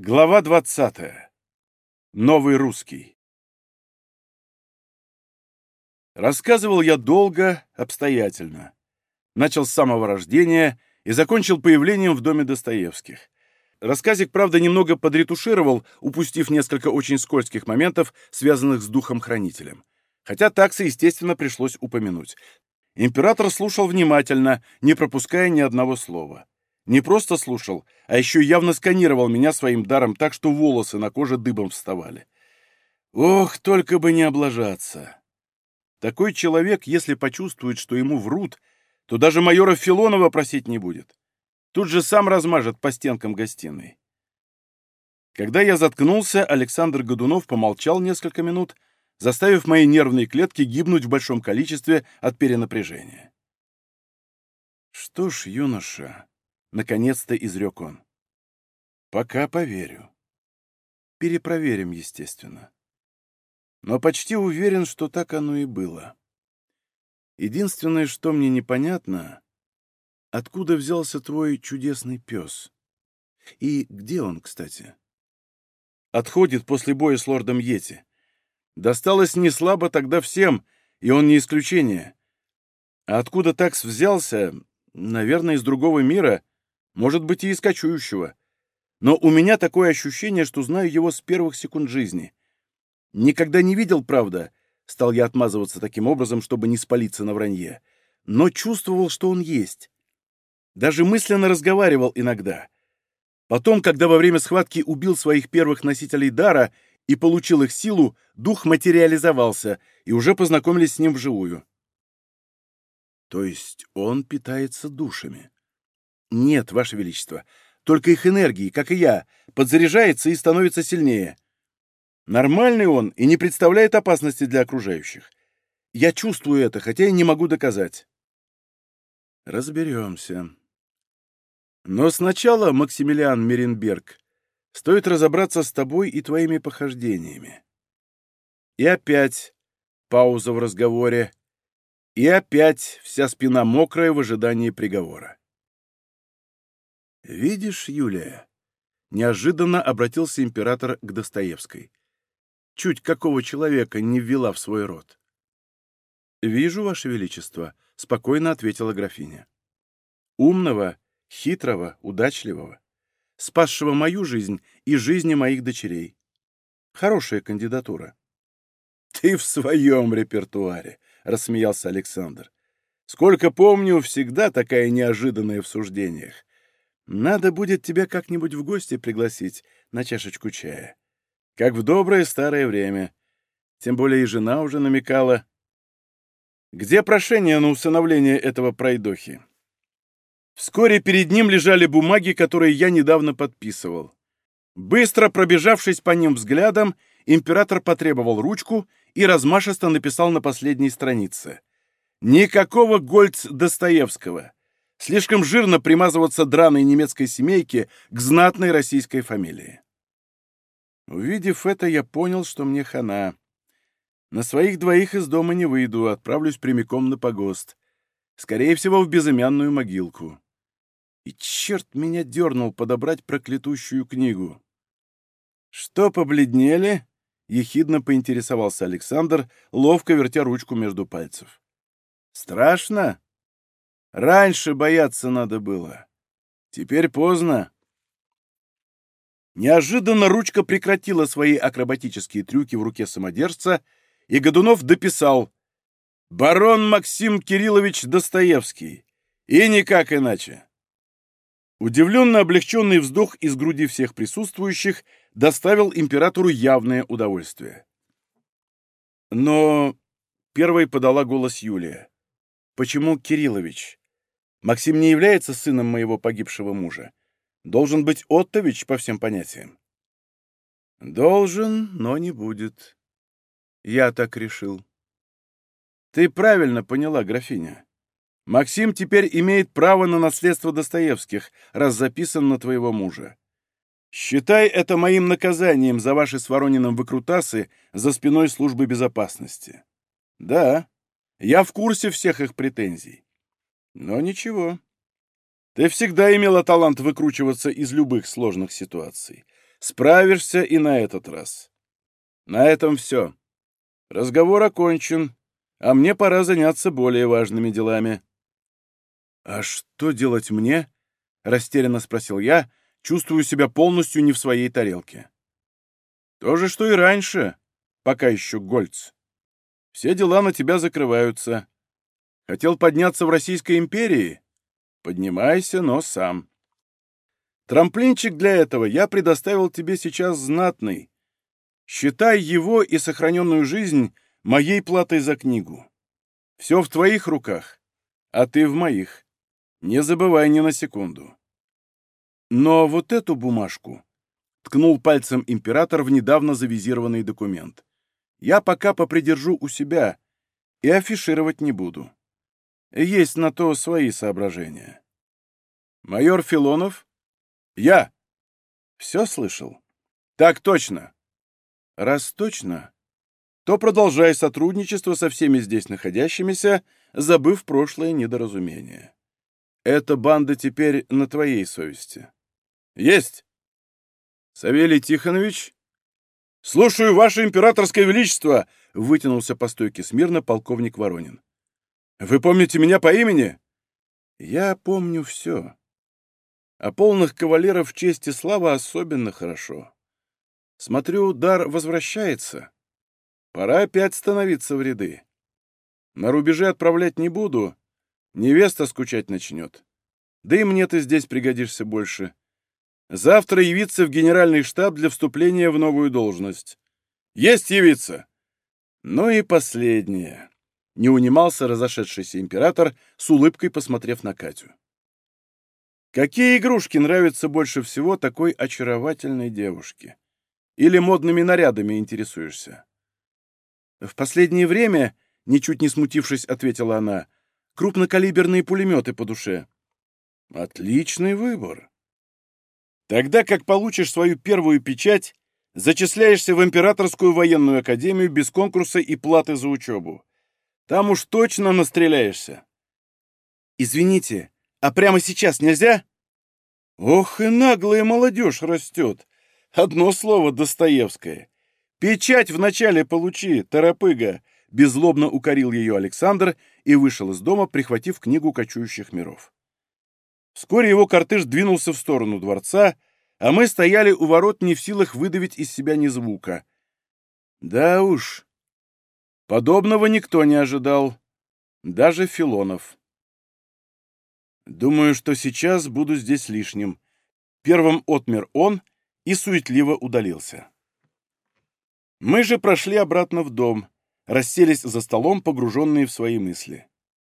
Глава 20. Новый русский. Рассказывал я долго, обстоятельно. Начал с самого рождения и закончил появлением в доме Достоевских. Рассказик, правда, немного подретушировал, упустив несколько очень скользких моментов, связанных с духом-хранителем. Хотя такса, естественно, пришлось упомянуть. Император слушал внимательно, не пропуская ни одного слова. Не просто слушал, а еще явно сканировал меня своим даром так, что волосы на коже дыбом вставали. Ох, только бы не облажаться. Такой человек, если почувствует, что ему врут, то даже майора Филонова просить не будет. Тут же сам размажет по стенкам гостиной. Когда я заткнулся, Александр Годунов помолчал несколько минут, заставив мои нервные клетки гибнуть в большом количестве от перенапряжения. Что ж, юноша... Наконец-то изрек он. Пока поверю. Перепроверим, естественно. Но почти уверен, что так оно и было. Единственное, что мне непонятно, откуда взялся твой чудесный пес? И где он, кстати? Отходит после боя с лордом Йети. Досталось не слабо тогда всем, и он не исключение. А откуда такс взялся, наверное, из другого мира, может быть, и из кочующего. Но у меня такое ощущение, что знаю его с первых секунд жизни. Никогда не видел, правда, стал я отмазываться таким образом, чтобы не спалиться на вранье, но чувствовал, что он есть. Даже мысленно разговаривал иногда. Потом, когда во время схватки убил своих первых носителей дара и получил их силу, дух материализовался, и уже познакомились с ним вживую. То есть он питается душами? Нет, Ваше Величество, только их энергии, как и я, подзаряжается и становится сильнее. Нормальный он и не представляет опасности для окружающих. Я чувствую это, хотя и не могу доказать. Разберемся. Но сначала, Максимилиан Меренберг, стоит разобраться с тобой и твоими похождениями. И опять пауза в разговоре, и опять вся спина мокрая в ожидании приговора. «Видишь, Юлия?» — неожиданно обратился император к Достоевской. «Чуть какого человека не ввела в свой род». «Вижу, Ваше Величество», — спокойно ответила графиня. «Умного, хитрого, удачливого, спасшего мою жизнь и жизни моих дочерей. Хорошая кандидатура». «Ты в своем репертуаре», — рассмеялся Александр. «Сколько помню, всегда такая неожиданная в суждениях. Надо будет тебя как-нибудь в гости пригласить на чашечку чая. Как в доброе старое время. Тем более и жена уже намекала. Где прошение на усыновление этого пройдохи?» Вскоре перед ним лежали бумаги, которые я недавно подписывал. Быстро пробежавшись по ним взглядом, император потребовал ручку и размашисто написал на последней странице. «Никакого Гольц Достоевского. Слишком жирно примазываться драной немецкой семейке к знатной российской фамилии». Увидев это, я понял, что мне хана. На своих двоих из дома не выйду, отправлюсь прямиком на погост. Скорее всего, в безымянную могилку. И черт меня дернул подобрать проклятущую книгу. «Что, побледнели?» — ехидно поинтересовался Александр, ловко вертя ручку между пальцев. «Страшно? Раньше бояться надо было. Теперь поздно». Неожиданно ручка прекратила свои акробатические трюки в руке самодержца, и Годунов дописал: «Барон Максим Кириллович Достоевский. И никак иначе». Удивленно облегченный вздох из груди всех присутствующих доставил императору явное удовольствие. Но первой подала голос Юлия. «Почему Кириллович? Максим не является сыном моего погибшего мужа. Должен быть Оттович по всем понятиям». «Должен, но не будет. Я так решил». «Ты правильно поняла, графиня. Максим теперь имеет право на наследство Достоевских, раз записан на твоего мужа. Считай это моим наказанием за ваши с Ворониным выкрутасы за спиной службы безопасности. Да, я в курсе всех их претензий. Но ничего. Ты всегда имела талант выкручиваться из любых сложных ситуаций. Справишься и на этот раз. На этом все. Разговор окончен, а мне пора заняться более важными делами». «А что делать мне?» — растерянно спросил я, чувствую себя полностью не в своей тарелке. «То же, что и раньше, пока еще Гольц. Все дела на тебя закрываются. Хотел подняться в Российской империи? Поднимайся, но сам. Трамплинчик для этого я предоставил тебе сейчас знатный. Считай его и сохраненную жизнь моей платой за книгу. Все в твоих руках, а ты в моих. Не забывай ни на секунду». Но вот эту бумажку ткнул пальцем император в недавно завизированный документ. Я пока попридержу у себя и афишировать не буду. Есть на то свои соображения. Майор Филонов? Я. Все слышал? Так точно. Раз точно, то продолжай сотрудничество со всеми здесь находящимися, забыв прошлое недоразумение. Эта банда теперь на твоей совести. Есть. Савелий Тихонович? «Слушаю, Ваше Императорское Величество!» — вытянулся по стойке смирно полковник Воронин. «Вы помните меня по имени?» «Я помню все. А полных кавалеров честь и слава особенно хорошо. Смотрю, дар возвращается. Пора опять становиться в ряды. На рубеже отправлять не буду. Невеста скучать начнет. Да и мне ты здесь пригодишься больше. Завтра явиться в генеральный штаб для вступления в новую должность. Есть явиться!» Ну и последнее. Не унимался разошедшийся император, с улыбкой посмотрев на Катю. «Какие игрушки нравятся больше всего такой очаровательной девушке? Или модными нарядами интересуешься?» «В последнее время, — ничуть не смутившись, ответила она, — крупнокалиберные пулеметы по душе». «Отличный выбор. Тогда как получишь свою первую печать, зачисляешься в Императорскую военную академию без конкурса и платы за учебу. Там уж точно настреляешься». «Извините, а прямо сейчас нельзя?» «Ох и наглая молодежь растет. Одно слово Достоевское. Печать вначале получи, торопыга», — беззлобно укорил ее Александр и вышел из дома, прихватив книгу кочующих миров. Вскоре его кортеж двинулся в сторону дворца, а мы стояли у ворот не в силах выдавить из себя ни звука. Да уж, подобного никто не ожидал, даже Филонов. «Думаю, что сейчас буду здесь лишним». Первым отмер он и суетливо удалился. Мы же прошли обратно в дом, расселись за столом, погруженные в свои мысли.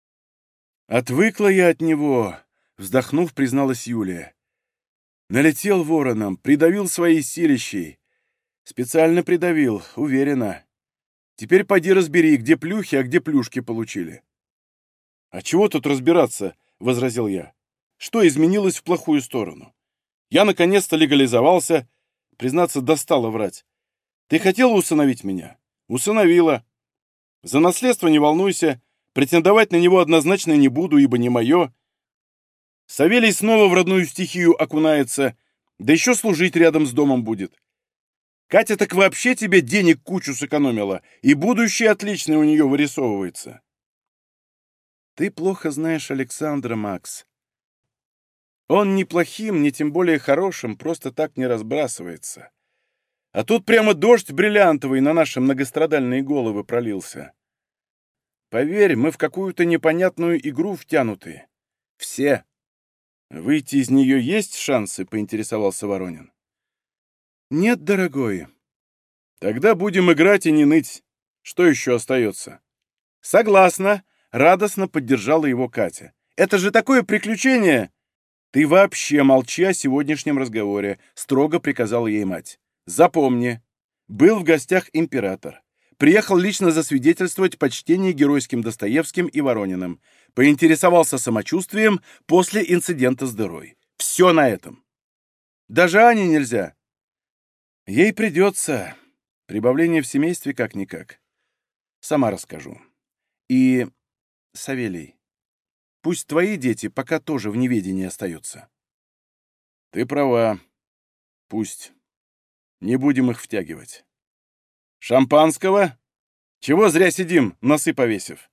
«Отвыкла я от него», — вздохнув, призналась Юлия. «Налетел вороном, придавил своей силищей. Специально придавил, уверена. Теперь поди разбери, где плюхи, а где плюшки получили». «А чего тут разбираться?» — возразил я. «Что изменилось в плохую сторону? Я наконец-то легализовался. Признаться, достало врать. Ты хотела усыновить меня? Усыновила. За наследство не волнуйся. Претендовать на него однозначно не буду, ибо не мое. Савелий снова в родную стихию окунается, да еще служить рядом с домом будет. Катя так вообще тебе денег кучу сэкономила, и будущее отличное у нее вырисовывается». «Ты плохо знаешь Александра, Макс. Он ни плохим, ни тем более хорошим просто так не разбрасывается. А тут прямо дождь бриллиантовый на наши многострадальные головы пролился. Поверь, мы в какую-то непонятную игру втянуты. Все. Выйти из нее есть шансы?» — поинтересовался Воронин. «Нет, дорогой». «Тогда будем играть и не ныть. Что еще остается?» «Согласна», — радостно поддержала его Катя. «Это же такое приключение!» «Ты вообще молчи о сегодняшнем разговоре», — строго приказала ей мать. «Запомни, был в гостях император. Приехал лично засвидетельствовать почтение геройским Достоевским и Ворониным. Поинтересовался самочувствием после инцидента с дырой. Все на этом. Даже Ане нельзя. Ей придется. Прибавление в семействе как-никак. Сама расскажу. И, Савелий, пусть твои дети пока тоже в неведении остаются». «Ты права. Пусть. Не будем их втягивать. Шампанского? Чего зря сидим, носы повесив?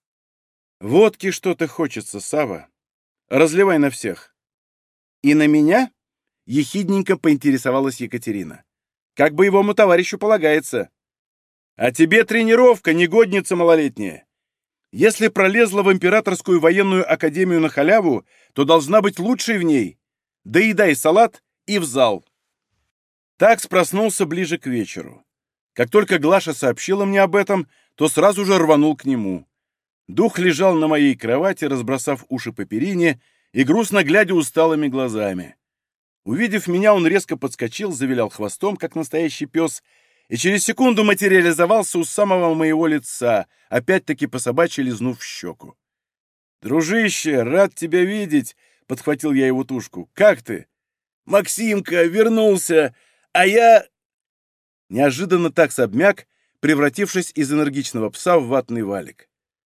Водки что-то хочется, Сава. Разливай на всех. И на меня? Ехидненько поинтересовалась Екатерина. Как боевому товарищу полагается. А тебе тренировка, негодница малолетняя. Если пролезла в Императорскую военную академию на халяву, то должна быть лучшей в ней. Доедай салат и в зал. Такс проснулся ближе к вечеру. Как только Глаша сообщила мне об этом, то сразу же рванул к нему. Дух лежал на моей кровати, разбросав уши по перине и грустно глядя усталыми глазами. Увидев меня, он резко подскочил, завилял хвостом, как настоящий пес, и через секунду материализовался у самого моего лица, опять-таки по-собачьи лизнув в щеку. «Дружище, рад тебя видеть!» — подхватил я его тушку. «Как ты?» «Максимка, вернулся! А я...» Неожиданно Такс обмяк, превратившись из энергичного пса в ватный валик.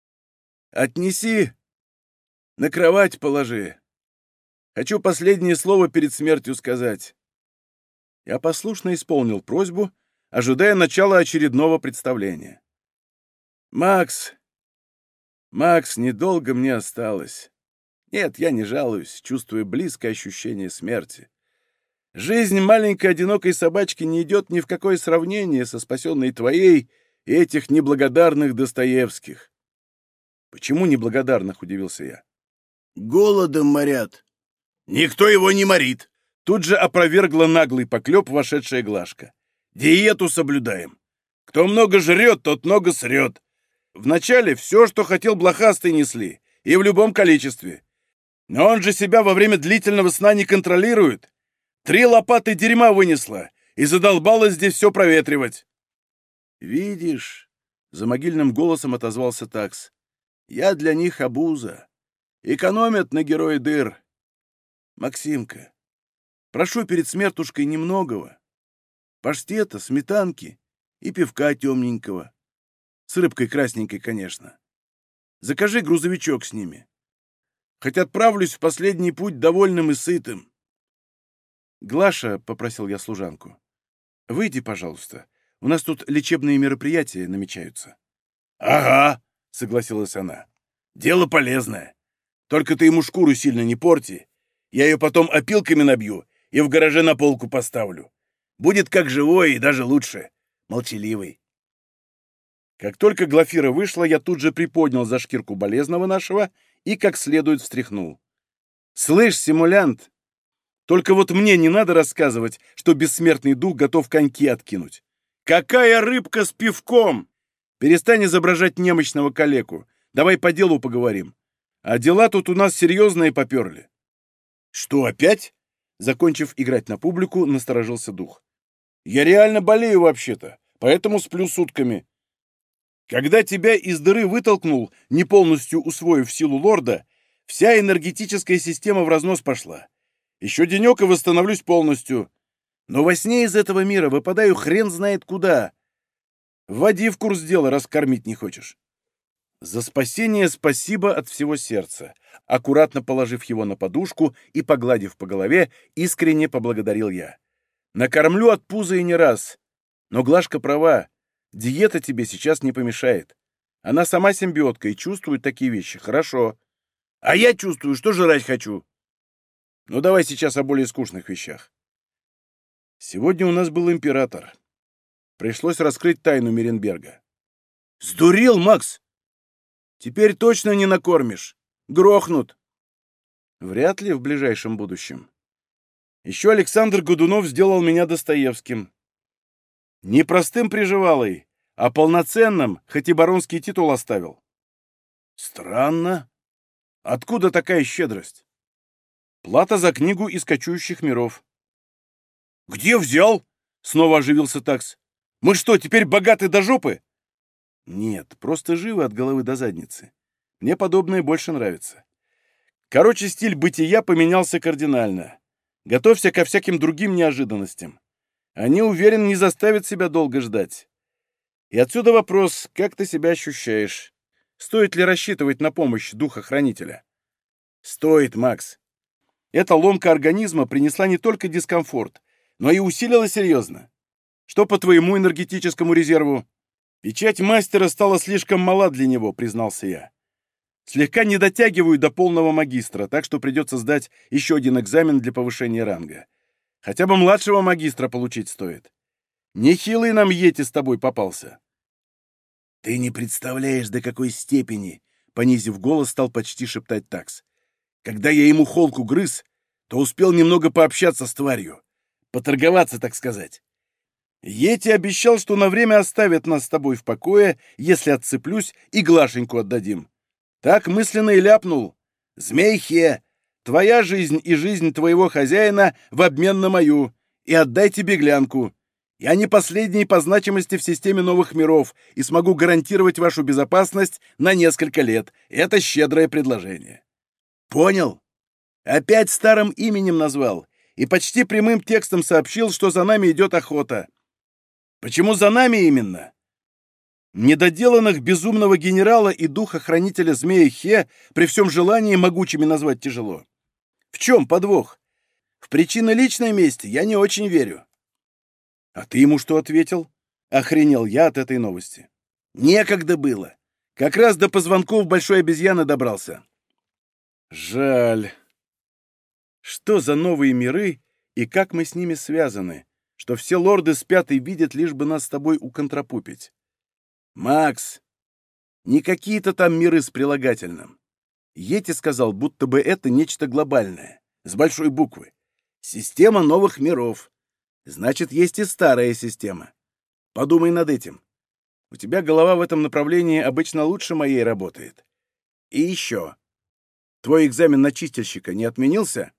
«Отнеси, на кровать положи. Хочу последнее слово перед смертью сказать». Я послушно исполнил просьбу, ожидая начала очередного представления. «Макс, недолго мне осталось. Нет, я не жалуюсь, чувствую близкое ощущение смерти. Жизнь маленькой одинокой собачки не идет ни в какое сравнение со спасенной твоей и этих неблагодарных Достоевских». «Почему неблагодарных?» — удивился я. «Голодом морят». «Никто его не морит!» Тут же опровергла наглый поклеп вошедшая Глашка. «Диету соблюдаем. Кто много жрет, тот много срет. Вначале все, что хотел блохастый, несли, и в любом количестве. Но он же себя во время длительного сна не контролирует. 3 лопаты дерьма вынесла и задолбалась здесь все проветривать». «Видишь», — за могильным голосом отозвался Такс, — «я для них обуза. Экономят на герое дыр. Максимка, прошу перед смертушкой немногого. Паштета, сметанки и пивка темненького. С рыбкой красненькой, конечно. Закажи грузовичок с ними. Хоть отправлюсь в последний путь довольным и сытым». «Глаша», — попросил я служанку, — «выйди, пожалуйста. У нас тут лечебные мероприятия намечаются». «Ага», — согласилась она. «Дело полезное. Только ты ему шкуру сильно не порти. Я ее потом опилками набью и в гараже на полку поставлю. Будет как живой и даже лучше. Молчаливый». Как только Глафира вышла, я тут же приподнял за шкирку болезного нашего и как следует встряхнул. «Слышь, симулянт, только вот мне не надо рассказывать, что бессмертный дух готов коньки откинуть. Какая рыбка с пивком? Перестань изображать немощного калеку. Давай по делу поговорим. А дела тут у нас серьезные поперли». «Что, опять?» Закончив играть на публику, насторожился дух. «Я реально болею вообще-то, поэтому сплю сутками. Когда тебя из дыры вытолкнул, не полностью усвоив силу лорда, вся энергетическая система в разнос пошла. Еще денек и восстановлюсь полностью. Но во сне из этого мира выпадаю хрен знает куда. Вводи в курс дела, раз кормить не хочешь». «За спасение спасибо от всего сердца», аккуратно положив его на подушку и погладив по голове, искренне поблагодарил я. «Накормлю от пуза и не раз. Но Глашка права. Диета тебе сейчас не помешает. Она сама симбиотка и чувствует такие вещи. Хорошо. А я чувствую, что жрать хочу. Ну, давай сейчас о более скучных вещах. Сегодня у нас был император. Пришлось раскрыть тайну Меренберга». «Сдурел, Макс? Теперь точно не накормишь. Грохнут». «Вряд ли в ближайшем будущем. Еще Александр Годунов сделал меня Достоевским. Не простым приживалой, а полноценным, хоть и баронский титул оставил». «Странно. Откуда такая щедрость?» «Плата за книгу из кочующих миров». «Где взял?» — снова оживился Такс. «Мы что, теперь богаты до жопы?» «Нет, просто живы от головы до задницы. Мне подобное больше нравится. Короче, стиль бытия поменялся кардинально. Готовься ко всяким другим неожиданностям. Они, уверен, не заставят себя долго ждать. И отсюда вопрос, как ты себя ощущаешь? Стоит ли рассчитывать на помощь духа-хранителя?» «Стоит, Макс. Эта ломка организма принесла не только дискомфорт, но и усилила серьезно. Что по твоему энергетическому резерву? Печать мастера стала слишком мала для него, признался я. Слегка не дотягиваю до полного магистра, так что придется сдать еще один экзамен для повышения ранга. Хотя бы младшего магистра получить стоит. Нехилый нам Йети с тобой попался. Ты не представляешь, до какой степени, понизив голос, стал почти шептать Такс. Когда я ему холку грыз, то успел немного пообщаться с тварью. Поторговаться, так сказать. Йети обещал, что на время оставит нас с тобой в покое, если отцеплюсь и Глашеньку отдадим. Так мысленно и ляпнул. Змей-Хе, твоя жизнь и жизнь твоего хозяина в обмен на мою, и отдайте беглянку. Я не последний по значимости в системе новых миров и смогу гарантировать вашу безопасность на несколько лет. Это щедрое предложение. Понял? Опять старым именем назвал и почти прямым текстом сообщил, что за нами идет охота. Почему за нами именно? Недоделанных безумного генерала и духа-хранителя змея Хе при всем желании могучими назвать тяжело. В чем подвох? В причины личной мести я не очень верю. А ты ему что ответил? Охренел я от этой новости. Некогда было. Как раз до позвонков большой обезьяны добрался. Жаль. Что за новые миры и как мы с ними связаны, что все лорды спят и видят, лишь бы нас с тобой уконтрапупить? Макс, не какие-то там миры с прилагательным. Йети сказал, будто бы это нечто глобальное, с большой буквы. Система новых миров. Значит, есть и старая система. Подумай над этим. У тебя голова в этом направлении обычно лучше моей работает. И еще. Твой экзамен на чистильщика не отменился?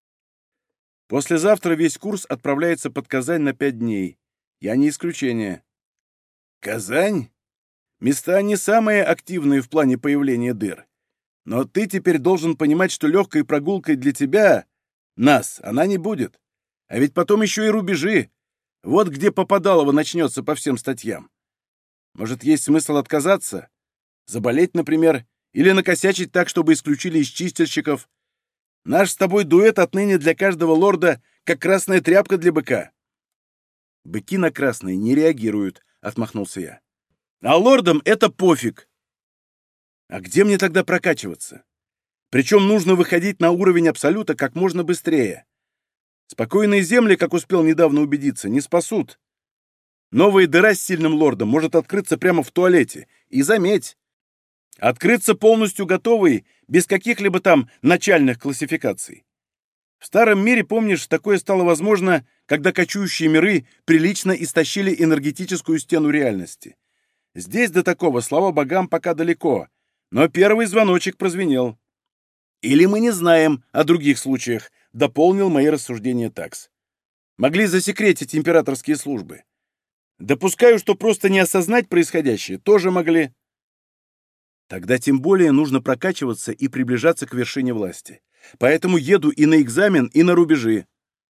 Послезавтра весь курс отправляется под Казань на 5 дней. Я не исключение. Казань? Места не самые активные в плане появления дыр. Но ты теперь должен понимать, что легкой прогулкой для тебя, нас, она не будет. А ведь потом еще и рубежи. Вот где Попадалово начнется по всем статьям. Может, есть смысл отказаться? Заболеть, например, или накосячить так, чтобы исключили из чистильщиков? Наш с тобой дуэт отныне для каждого лорда, как красная тряпка для быка. Быки на красные не реагируют, отмахнулся я. А лордам это пофиг. А где мне тогда прокачиваться? Причем нужно выходить на уровень абсолюта как можно быстрее. Спокойные земли, как успел недавно убедиться, не спасут. Новая дыра с сильным лордом может открыться прямо в туалете. И заметь, открыться полностью готовой, без каких-либо там начальных классификаций. В старом мире, помнишь, такое стало возможно, когда кочующие миры прилично истощили энергетическую стену реальности. Здесь до такого, слава богам, пока далеко, но первый звоночек прозвенел. Или мы не знаем о других случаях, дополнил мои рассуждения Такс. Могли засекретить императорские службы. Допускаю, что просто не осознать происходящее тоже могли. Тогда тем более нужно прокачиваться и приближаться к вершине власти. Поэтому еду и на экзамен, и на рубежи.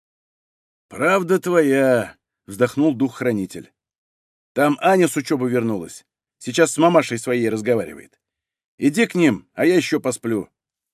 «Правда твоя», — вздохнул дух-хранитель. «Там Аня с учебы вернулась. Сейчас с мамашей своей разговаривает. Иди к ним, а я еще посплю».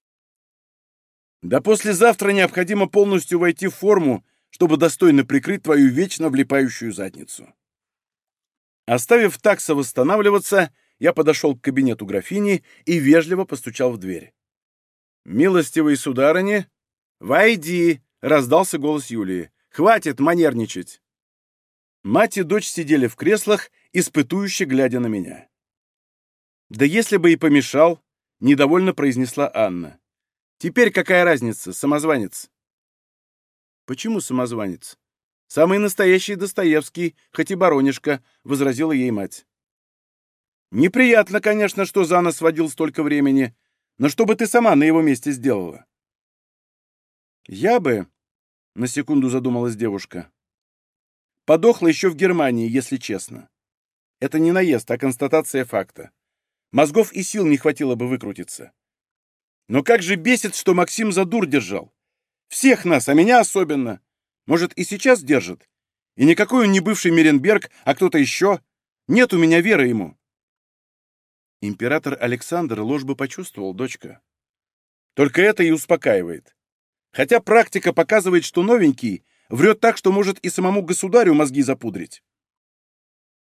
Да послезавтра необходимо полностью войти в форму, чтобы достойно прикрыть твою вечно влипающую задницу. Оставив Такса восстанавливаться, я подошел к кабинету графини и вежливо постучал в дверь. «Милостивые сударыни, войди!» — раздался голос Юлии. «Хватит манерничать!» Мать и дочь сидели в креслах, испытующе глядя на меня. «Да если бы и помешал!» — недовольно произнесла Анна. «Теперь какая разница, самозванец?» «Почему самозванец? Самый настоящий Достоевский, хоть и баронишка», — возразила ей мать. «Неприятно, конечно, что за нас водил столько времени, но что бы ты сама на его месте сделала?» «Я бы», — на секунду задумалась девушка, — «подохла еще в Германии, если честно. Это не наезд, а констатация факта. Мозгов и сил не хватило бы выкрутиться. Но как же бесит, что Максим за дур держал. Всех нас, а меня особенно. Может, и сейчас держит? И никакой он не бывший Меренберг, а кто-то еще. Нет у меня веры ему». Император Александр ложь бы почувствовал, дочка. Только это и успокаивает. Хотя практика показывает, что новенький врет так, что может и самому государю мозги запудрить.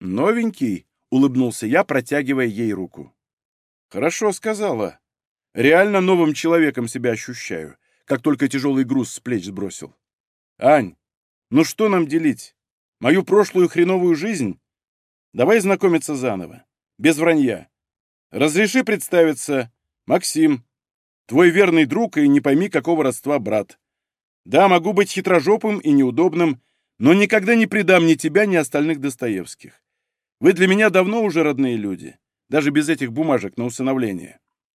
«Новенький?» — улыбнулся я, протягивая ей руку. «Хорошо сказала. Реально новым человеком себя ощущаю, как только тяжелый груз с плеч сбросил. Ань, ну что нам делить? Мою прошлую хреновую жизнь? Давай знакомиться заново, без вранья. Разреши представиться. Максим, твой верный друг и не пойми какого родства брат. Да, могу быть хитрожопым и неудобным, но никогда не предам ни тебя, ни остальных Достоевских. Вы для меня давно уже родные люди, даже без этих бумажек на усыновление.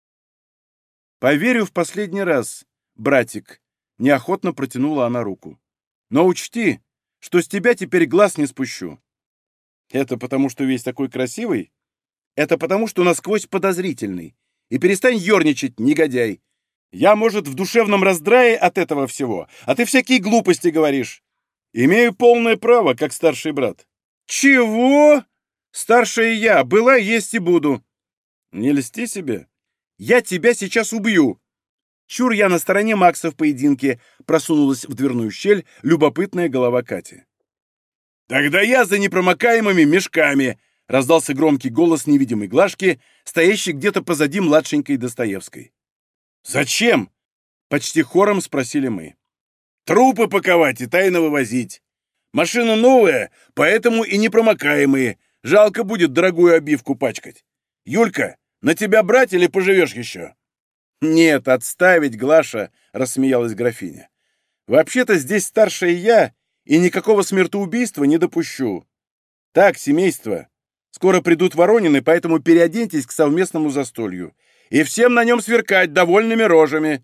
Поверю в последний раз, братик, неохотно протянула она руку. Но учти, что с тебя теперь глаз не спущу. Это потому, что весь такой красивый? Это потому, что насквозь подозрительный. И перестань ерничать, негодяй. Я, может, в душевном раздрае от этого всего, а ты всякие глупости говоришь. Имею полное право, как старший брат. Чего? Старшая я, была, есть и буду. Не льсти себе. Я тебя сейчас убью. Чур я на стороне Макса в поединке, просунулась в дверную щель любопытная голова Кати. Тогда я за непромокаемыми мешками, раздался громкий голос невидимой Глашки, стоящей где-то позади младшенькой Достоевской. «Зачем?» — почти хором спросили мы. «Трупы паковать и тайно вывозить. Машина новая, поэтому и непромокаемые. Жалко будет дорогую обивку пачкать. Юлька, на тебя брать или поживешь еще?» «Нет, отставить, Глаша», — рассмеялась графиня. «Вообще-то здесь старшая я, и никакого смертоубийства не допущу. Так, семейство, скоро придут Воронины, поэтому переоденьтесь к совместному застолью. И всем на нем сверкать довольными рожами».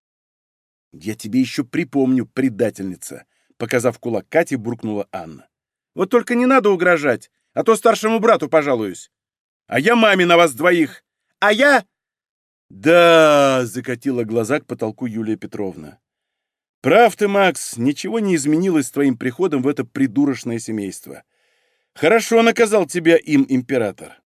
«Я тебе еще припомню, предательница», — показав кулак Кате, буркнула Анна. «Вот только не надо угрожать, а то старшему брату пожалуюсь. А я маме на вас двоих. А я...» «Да», — закатила глаза к потолку Юлия Петровна. «Прав ты, Макс, ничего не изменилось с твоим приходом в это придурочное семейство. Хорошо наказал тебя им император.